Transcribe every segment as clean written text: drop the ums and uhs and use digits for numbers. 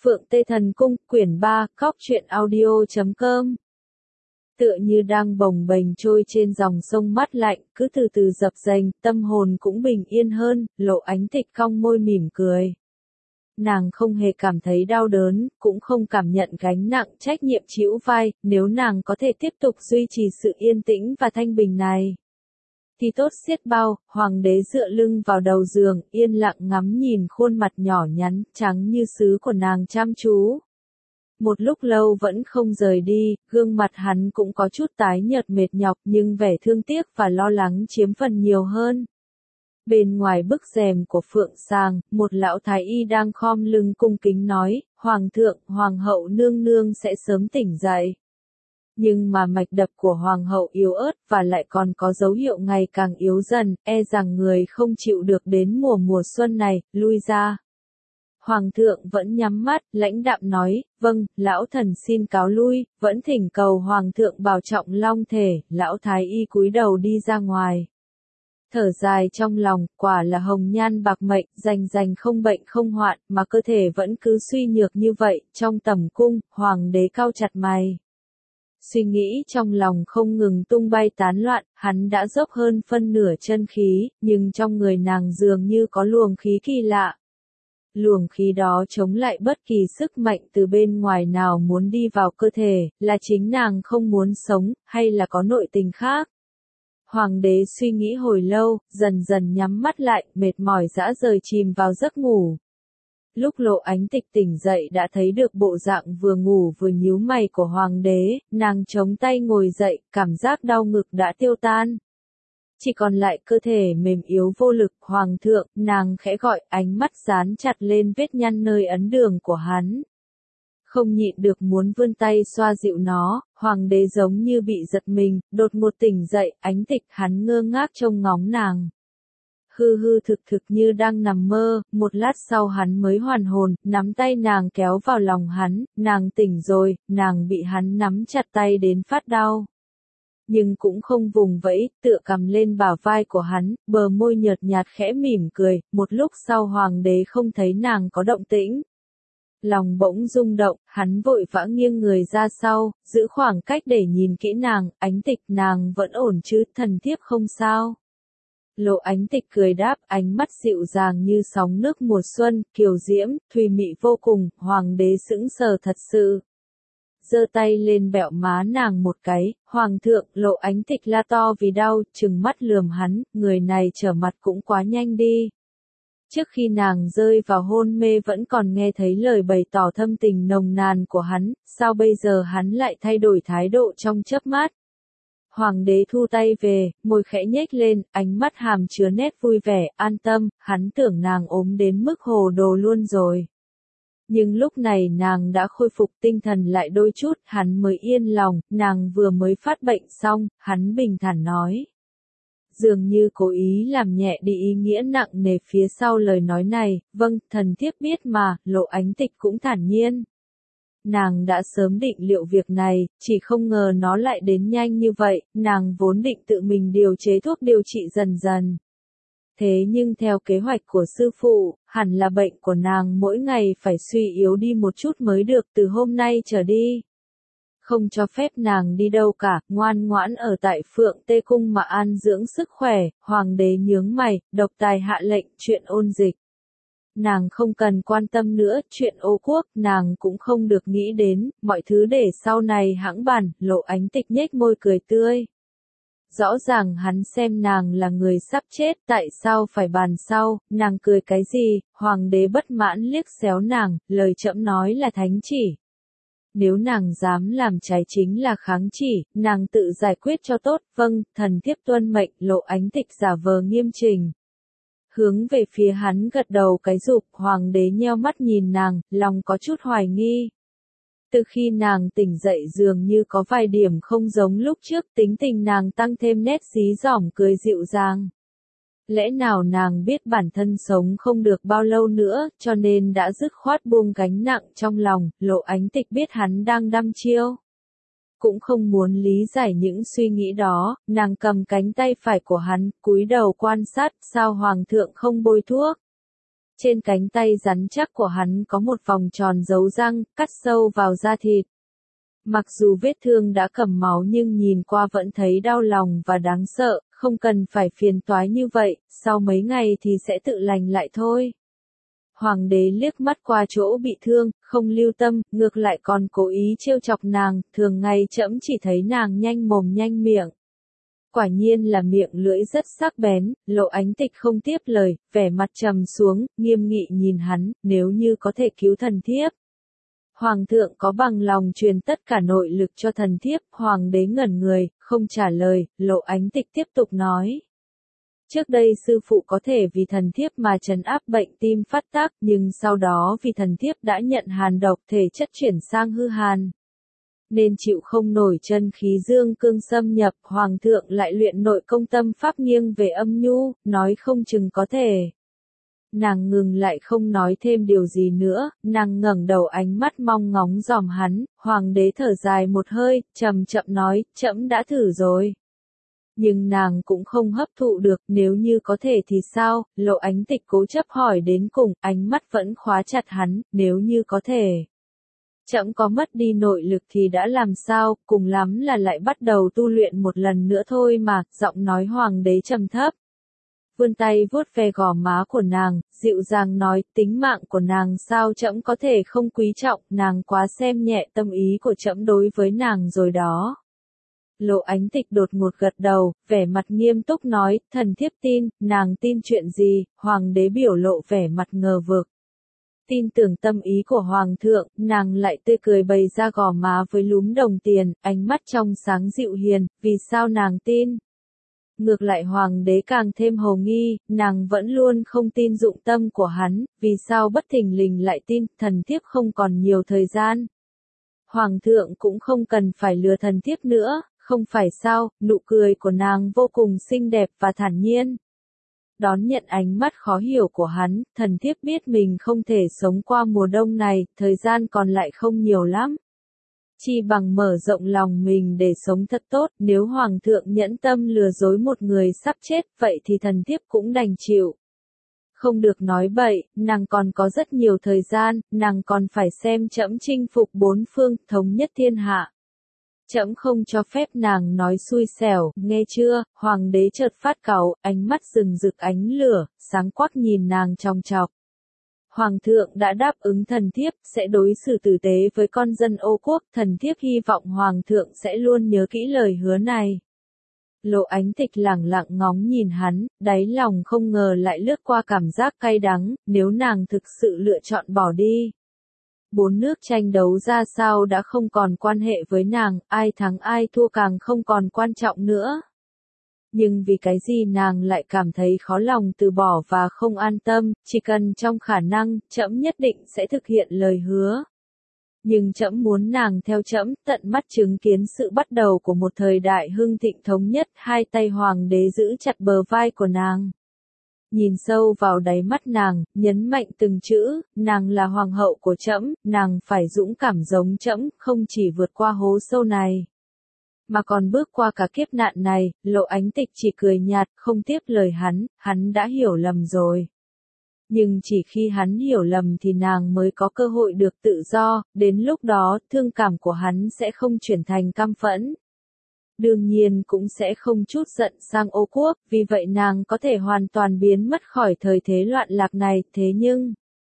Phượng Tê Thần Cung, quyển 3, Cóc truyện audio.com. Tựa như đang bồng bềnh trôi trên dòng sông mát lạnh, cứ từ từ dập dềnh, tâm hồn cũng bình yên hơn. Lộ Ánh Tịch cong môi mỉm cười. Nàng không hề cảm thấy đau đớn, cũng không cảm nhận gánh nặng trách nhiệm trĩu vai. Nếu nàng có thể tiếp tục duy trì sự yên tĩnh và thanh bình này thì tốt xiết bao. Hoàng đế dựa lưng vào đầu giường, yên lặng ngắm nhìn khuôn mặt nhỏ nhắn, trắng như sứ của nàng chăm chú. Một lúc lâu vẫn không rời đi, gương mặt hắn cũng có chút tái nhợt mệt nhọc, nhưng vẻ thương tiếc và lo lắng chiếm phần nhiều hơn. Bên ngoài bức rèm của phượng sàng, một lão thái y đang khom lưng cung kính nói, Hoàng thượng, Hoàng hậu nương nương sẽ sớm tỉnh dậy. Nhưng mà mạch đập của Hoàng hậu yếu ớt và lại còn có dấu hiệu ngày càng yếu dần, e rằng người không chịu được đến mùa xuân này, lui ra. Hoàng thượng vẫn nhắm mắt, lãnh đạm nói, vâng, lão thần xin cáo lui, vẫn thỉnh cầu Hoàng thượng bảo trọng long thể. Lão thái y cúi đầu đi ra ngoài. Thở dài trong lòng, quả là hồng nhan bạc mệnh, rành không bệnh không hoạn, mà cơ thể vẫn cứ suy nhược như vậy. Trong tầm cung, Hoàng đế cau chặt mày. Suy nghĩ trong lòng không ngừng tung bay tán loạn, hắn đã dốc hơn phân nửa chân khí, nhưng trong người nàng dường như có luồng khí kỳ lạ. Luồng khí đó chống lại bất kỳ sức mạnh từ bên ngoài nào muốn đi vào cơ thể, là chính nàng không muốn sống, hay là có nội tình khác. Hoàng đế suy nghĩ hồi lâu, dần dần nhắm mắt lại, mệt mỏi rã rời chìm vào giấc ngủ. Lúc Lộ Ánh Tịch tỉnh dậy đã thấy được bộ dạng vừa ngủ vừa nhíu mày của Hoàng đế, nàng chống tay ngồi dậy, cảm giác đau ngực đã tiêu tan. Chỉ còn lại cơ thể mềm yếu vô lực. Hoàng thượng, nàng khẽ gọi, ánh mắt dán chặt lên vết nhăn nơi ấn đường của hắn. Không nhịn được muốn vươn tay xoa dịu nó, Hoàng đế giống như bị giật mình, đột ngột tỉnh dậy. Ánh Tịch, hắn ngơ ngác trông ngóng nàng. Hư thực như đang nằm mơ. Một lát sau hắn mới hoàn hồn, nắm tay nàng kéo vào lòng hắn. Nàng tỉnh rồi, nàng bị hắn nắm chặt tay đến phát đau. Nhưng cũng không vùng vẫy, tựa cầm lên bả vai của hắn, bờ môi nhợt nhạt khẽ mỉm cười. Một lúc sau Hoàng đế không thấy nàng có động tĩnh. Lòng bỗng rung động, hắn vội vã nghiêng người ra sau, giữ khoảng cách để nhìn kỹ nàng. Ánh Tịch, nàng vẫn ổn chứ, thần thiếp không sao. Lộ Ánh Tịch cười đáp, ánh mắt dịu dàng như sóng nước mùa xuân, kiều diễm, thùy mị vô cùng. Hoàng đế sững sờ thật sự. Giơ tay lên bẹo má nàng một cái, Hoàng thượng. Lộ Ánh Tịch la to vì đau, trừng mắt lườm hắn, người này trở mặt cũng quá nhanh đi. Trước khi nàng rơi vào hôn mê vẫn còn nghe thấy lời bày tỏ thâm tình nồng nàn của hắn, sao bây giờ hắn lại thay đổi thái độ trong chớp mắt? Hoàng đế thu tay về, môi khẽ nhếch lên, ánh mắt hàm chứa nét vui vẻ, an tâm. Hắn tưởng nàng ốm đến mức hồ đồ luôn rồi. Nhưng lúc này nàng đã khôi phục tinh thần lại đôi chút, hắn mới yên lòng. Nàng vừa mới phát bệnh xong, hắn bình thản nói. Dường như cố ý làm nhẹ đi ý nghĩa nặng nề phía sau lời nói này. Vâng, thần thiếp biết mà. Lộ Ánh Tịch cũng thản nhiên. Nàng đã sớm định liệu việc này, chỉ không ngờ nó lại đến nhanh như vậy. Nàng vốn định tự mình điều chế thuốc điều trị dần dần. Thế nhưng theo kế hoạch của sư phụ, hẳn là bệnh của nàng mỗi ngày phải suy yếu đi một chút mới được. Từ hôm nay trở đi, không cho phép nàng đi đâu cả, ngoan ngoãn ở tại Phượng Tê Cung mà an dưỡng sức khỏe. Hoàng đế nhướng mày, độc tài hạ lệnh, chuyện ôn dịch. Nàng không cần quan tâm nữa, chuyện Ô Quốc, nàng cũng không được nghĩ đến, mọi thứ để sau này hãng bàn. Lộ Ánh Tịch nhếch môi cười tươi. Rõ ràng hắn xem nàng là người sắp chết, tại sao phải bàn sau, nàng cười cái gì? Hoàng đế bất mãn liếc xéo nàng, lời trẫm nói là thánh chỉ. Nếu nàng dám làm trái chính là kháng chỉ, nàng tự giải quyết cho tốt. Vâng, thần thiếp tuân mệnh. Lộ Ánh Tịch giả vờ nghiêm chỉnh. Hướng về phía hắn gật đầu cái rụp. Hoàng đế nheo mắt nhìn nàng, lòng có chút hoài nghi. Từ khi nàng tỉnh dậy dường như có vài điểm không giống lúc trước, tính tình nàng tăng thêm nét dí dỏm cười dịu dàng. Lẽ nào nàng biết bản thân sống không được bao lâu nữa, cho nên đã dứt khoát buông gánh nặng trong lòng. Lộ Ánh Tịch biết hắn đang đăm chiêu. Cũng không muốn lý giải những suy nghĩ đó, nàng cầm cánh tay phải của hắn, cúi đầu quan sát, sao Hoàng thượng không bôi thuốc? Trên cánh tay rắn chắc của hắn có một vòng tròn dấu răng, cắt sâu vào da thịt. Mặc dù vết thương đã cầm máu nhưng nhìn qua vẫn thấy đau lòng và đáng sợ, không cần phải phiền toái như vậy, sau mấy ngày thì sẽ tự lành lại thôi. Hoàng đế liếc mắt qua chỗ bị thương, không lưu tâm, ngược lại còn cố ý trêu chọc nàng, thường ngày trẫm chỉ thấy nàng nhanh mồm nhanh miệng. Quả nhiên là miệng lưỡi rất sắc bén, Lộ Ánh Tịch không tiếp lời, vẻ mặt trầm xuống, nghiêm nghị nhìn hắn, nếu như có thể cứu thần thiếp. Hoàng thượng có bằng lòng truyền tất cả nội lực cho thần thiếp, hoàng đế ngẩn người, không trả lời, Lộ Ánh Tịch tiếp tục nói. Trước đây sư phụ có thể vì thần thiếp mà trấn áp bệnh tim phát tác, nhưng sau đó vì thần thiếp đã nhận hàn độc thể chất chuyển sang hư hàn. Nên chịu không nổi chân khí dương cương xâm nhập, hoàng thượng lại luyện nội công tâm pháp nghiêng về âm nhu, nói không chừng có thể. Nàng ngừng lại không nói thêm điều gì nữa, nàng ngẩng đầu ánh mắt mong ngóng dòm hắn, hoàng đế thở dài một hơi, chậm chậm nói, trẫm đã thử rồi. Nhưng nàng cũng không hấp thụ được, nếu như có thể thì sao, Lộ Ánh Tịch cố chấp hỏi đến cùng, ánh mắt vẫn khóa chặt hắn, nếu như có thể. Trẫm có mất đi nội lực thì đã làm sao, cùng lắm là lại bắt đầu tu luyện một lần nữa thôi mà, giọng nói hoàng đế trầm thấp. Vươn tay vuốt ve gò má của nàng, dịu dàng nói, tính mạng của nàng sao trẫm có thể không quý trọng, nàng quá xem nhẹ tâm ý của trẫm đối với nàng rồi đó. Lộ Ánh Tịch đột ngột gật đầu, vẻ mặt nghiêm túc nói, thần thiếp tin, nàng tin chuyện gì, hoàng đế biểu lộ vẻ mặt ngờ vực. Tin tưởng tâm ý của hoàng thượng, nàng lại tươi cười bày ra gò má với lúm đồng tiền, ánh mắt trong sáng dịu hiền, vì sao nàng tin? Ngược lại hoàng đế càng thêm hồ nghi, nàng vẫn luôn không tin dụng tâm của hắn, vì sao bất thình lình lại tin, thần thiếp không còn nhiều thời gian. Hoàng thượng cũng không cần phải lừa thần thiếp nữa, không phải sao, nụ cười của nàng vô cùng xinh đẹp và thản nhiên. Đón nhận ánh mắt khó hiểu của hắn, thần thiếp biết mình không thể sống qua mùa đông này, thời gian còn lại không nhiều lắm. Chi bằng mở rộng lòng mình để sống thật tốt, nếu hoàng thượng nhẫn tâm lừa dối một người sắp chết, vậy thì thần thiếp cũng đành chịu. Không được nói bậy, nàng còn có rất nhiều thời gian, nàng còn phải xem trẫm chinh phục bốn phương, thống nhất thiên hạ. Trẫm không cho phép nàng nói xui xẻo, nghe chưa, hoàng đế chợt phát cáu, ánh mắt rừng rực ánh lửa, sáng quắc nhìn nàng chòng chọc. Hoàng thượng đã đáp ứng thần thiếp, sẽ đối xử tử tế với con dân Ô Quốc, thần thiếp hy vọng hoàng thượng sẽ luôn nhớ kỹ lời hứa này. Lộ Ánh Tịch lẳng lặng ngóng nhìn hắn, đáy lòng không ngờ lại lướt qua cảm giác cay đắng, nếu nàng thực sự lựa chọn bỏ đi. Bốn nước tranh đấu ra sao đã không còn quan hệ với nàng, ai thắng ai thua càng không còn quan trọng nữa. Nhưng vì cái gì nàng lại cảm thấy khó lòng từ bỏ và không an tâm, chỉ cần trong khả năng, trẫm nhất định sẽ thực hiện lời hứa. Nhưng trẫm muốn nàng theo trẫm, tận mắt chứng kiến sự bắt đầu của một thời đại hưng thịnh thống nhất, hai tay hoàng đế giữ chặt bờ vai của nàng. Nhìn sâu vào đáy mắt nàng, nhấn mạnh từng chữ, nàng là hoàng hậu của trẫm, nàng phải dũng cảm giống trẫm, không chỉ vượt qua hố sâu này, mà còn bước qua cả kiếp nạn này. Lộ Ánh Tịch chỉ cười nhạt, không tiếp lời hắn đã hiểu lầm rồi. Nhưng chỉ khi hắn hiểu lầm thì nàng mới có cơ hội được tự do, đến lúc đó, thương cảm của hắn sẽ không chuyển thành căm phẫn. Đương nhiên cũng sẽ không chút giận sang Ô Quốc, vì vậy nàng có thể hoàn toàn biến mất khỏi thời thế loạn lạc này, thế nhưng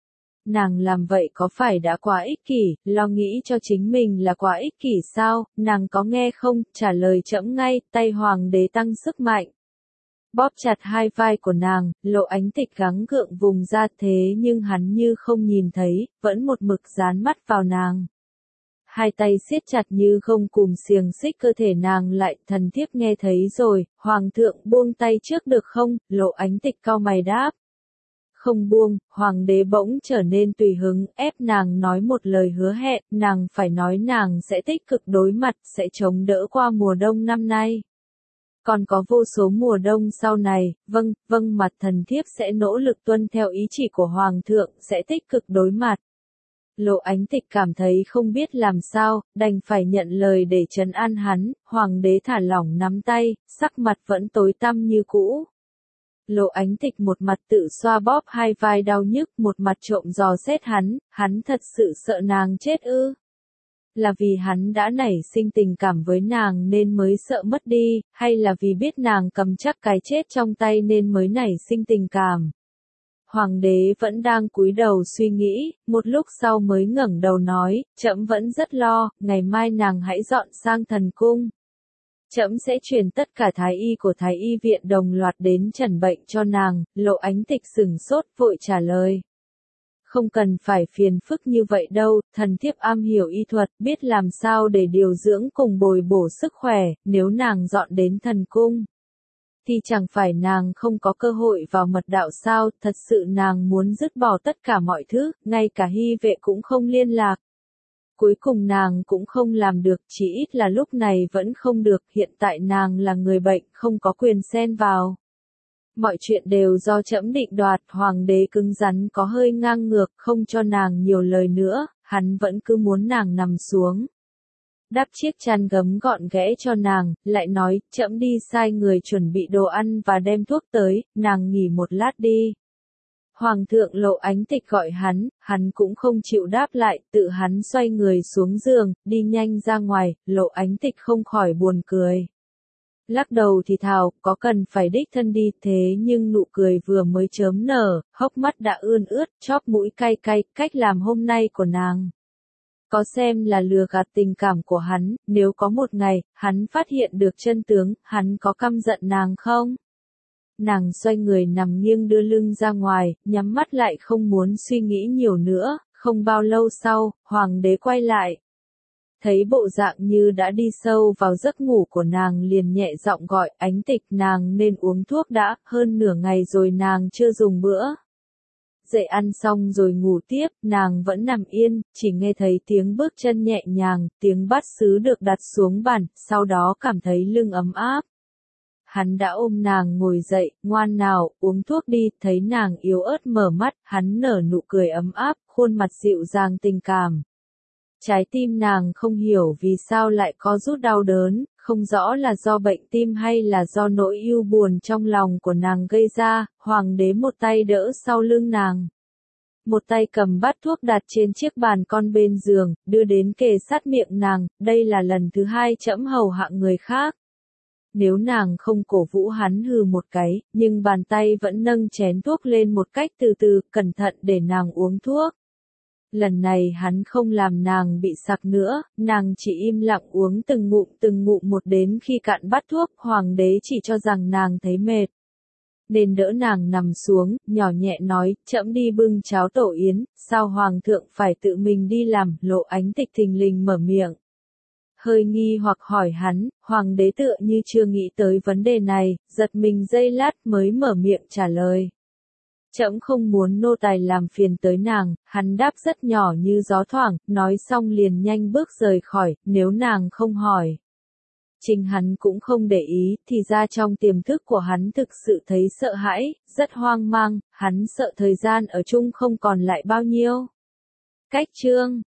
nàng làm vậy có phải đã quá ích kỷ, lo nghĩ cho chính mình là quá ích kỷ sao, nàng có nghe không, trả lời trẫm ngay, tay hoàng đế tăng sức mạnh. Bóp chặt hai vai của nàng, Lộ Ánh Tịch gắng gượng vùng ra thế nhưng hắn như không nhìn thấy, vẫn một mực dán mắt vào nàng. Hai tay siết chặt như không cùng xiềng xích cơ thể nàng lại, thần thiếp nghe thấy rồi, hoàng thượng buông tay trước được không, Lộ Ánh Tịch cau mày đáp. Không buông, hoàng đế bỗng trở nên tùy hứng, ép nàng nói một lời hứa hẹn, nàng phải nói nàng sẽ tích cực đối mặt, sẽ chống đỡ qua mùa đông năm nay. Còn có vô số mùa đông sau này, vâng mặt thần thiếp sẽ nỗ lực tuân theo ý chỉ của hoàng thượng, sẽ tích cực đối mặt. Lộ Ánh Tịch cảm thấy không biết làm sao, đành phải nhận lời để trấn an hắn, hoàng đế thả lỏng nắm tay, sắc mặt vẫn tối tăm như cũ. Lộ Ánh Tịch một mặt tự xoa bóp hai vai đau nhức, một mặt trộm dò xét hắn thật sự sợ nàng chết ư? Là vì hắn đã nảy sinh tình cảm với nàng nên mới sợ mất đi, hay là vì biết nàng cầm chắc cái chết trong tay nên mới nảy sinh tình cảm? Hoàng đế vẫn đang cúi đầu suy nghĩ, một lúc sau mới ngẩng đầu nói, trẫm vẫn rất lo, ngày mai nàng hãy dọn sang thần cung. Trẫm sẽ truyền tất cả thái y của thái y viện đồng loạt đến chẩn bệnh cho nàng. Lộ Ánh Tịch sửng sốt vội trả lời. Không cần phải phiền phức như vậy đâu, thần thiếp am hiểu y thuật, biết làm sao để điều dưỡng cùng bồi bổ sức khỏe, nếu nàng dọn đến thần cung. Thì chẳng phải nàng không có cơ hội vào mật đạo sao, thật sự nàng muốn dứt bỏ tất cả mọi thứ, ngay cả Hy Vệ cũng không liên lạc. Cuối cùng nàng cũng không làm được, chỉ ít là lúc này vẫn không được, hiện tại nàng là người bệnh, không có quyền xen vào. Mọi chuyện đều do trẫm định đoạt, hoàng đế cứng rắn có hơi ngang ngược, không cho nàng nhiều lời nữa, hắn vẫn cứ muốn nàng nằm xuống. Đắp chiếc chăn gấm gọn ghẽ cho nàng, lại nói, trẫm đi sai người chuẩn bị đồ ăn và đem thuốc tới, nàng nghỉ một lát đi. Hoàng thượng Lộ Ánh Tịch gọi hắn cũng không chịu đáp lại, tự hắn xoay người xuống giường, đi nhanh ra ngoài. Lộ Ánh Tịch không khỏi buồn cười. Lắc đầu thì thào, có cần phải đích thân đi, thế nhưng nụ cười vừa mới chớm nở, hốc mắt đã ươn ướt, chóp mũi cay cay, cách làm hôm nay của nàng. Có xem là lừa gạt tình cảm của hắn, nếu có một ngày, hắn phát hiện được chân tướng, hắn có căm giận nàng không? Nàng xoay người nằm nghiêng đưa lưng ra ngoài, nhắm mắt lại không muốn suy nghĩ nhiều nữa. Không bao lâu sau, hoàng đế quay lại. Thấy bộ dạng như đã đi sâu vào giấc ngủ của nàng liền nhẹ giọng gọi, Ánh Tịch, nàng nên uống thuốc đã, hơn nửa ngày rồi nàng chưa dùng bữa. Dậy ăn xong rồi ngủ tiếp, nàng vẫn nằm yên, chỉ nghe thấy tiếng bước chân nhẹ nhàng, tiếng bát sứ được đặt xuống bàn, sau đó cảm thấy lưng ấm áp. Hắn đã ôm nàng ngồi dậy, ngoan nào, uống thuốc đi, thấy nàng yếu ớt mở mắt, hắn nở nụ cười ấm áp, khuôn mặt dịu dàng tình cảm. Trái tim nàng không hiểu vì sao lại có rút đau đớn, không rõ là do bệnh tim hay là do nỗi ưu buồn trong lòng của nàng gây ra. Hoàng đế một tay đỡ sau lưng nàng, một tay cầm bát thuốc đặt trên chiếc bàn con bên giường, đưa đến kề sát miệng nàng, đây là lần thứ hai trẫm hầu hạ người khác. Nếu nàng không cổ vũ hắn hừ một cái, nhưng bàn tay vẫn nâng chén thuốc lên một cách từ từ, cẩn thận để nàng uống thuốc. Lần này hắn không làm nàng bị sặc nữa, nàng chỉ im lặng uống từng ngụm một đến khi cạn bát thuốc. Hoàng đế chỉ cho rằng nàng thấy mệt, nên đỡ nàng nằm xuống, nhỏ nhẹ nói, trẫm đi bưng cháo tổ yến, sao hoàng thượng phải tự mình đi làm? Lộ Ánh Tịch thình lình mở miệng. Hơi nghi hoặc hỏi hắn, hoàng đế tựa như chưa nghĩ tới vấn đề này, giật mình giây lát mới mở miệng trả lời. Trẫm không muốn nô tài làm phiền tới nàng, hắn đáp rất nhỏ như gió thoảng, nói xong liền nhanh bước rời khỏi, nếu nàng không hỏi. Chính hắn cũng không để ý, thì ra trong tiềm thức của hắn thực sự thấy sợ hãi, rất hoang mang, hắn sợ thời gian ở chung không còn lại bao nhiêu. Cách chương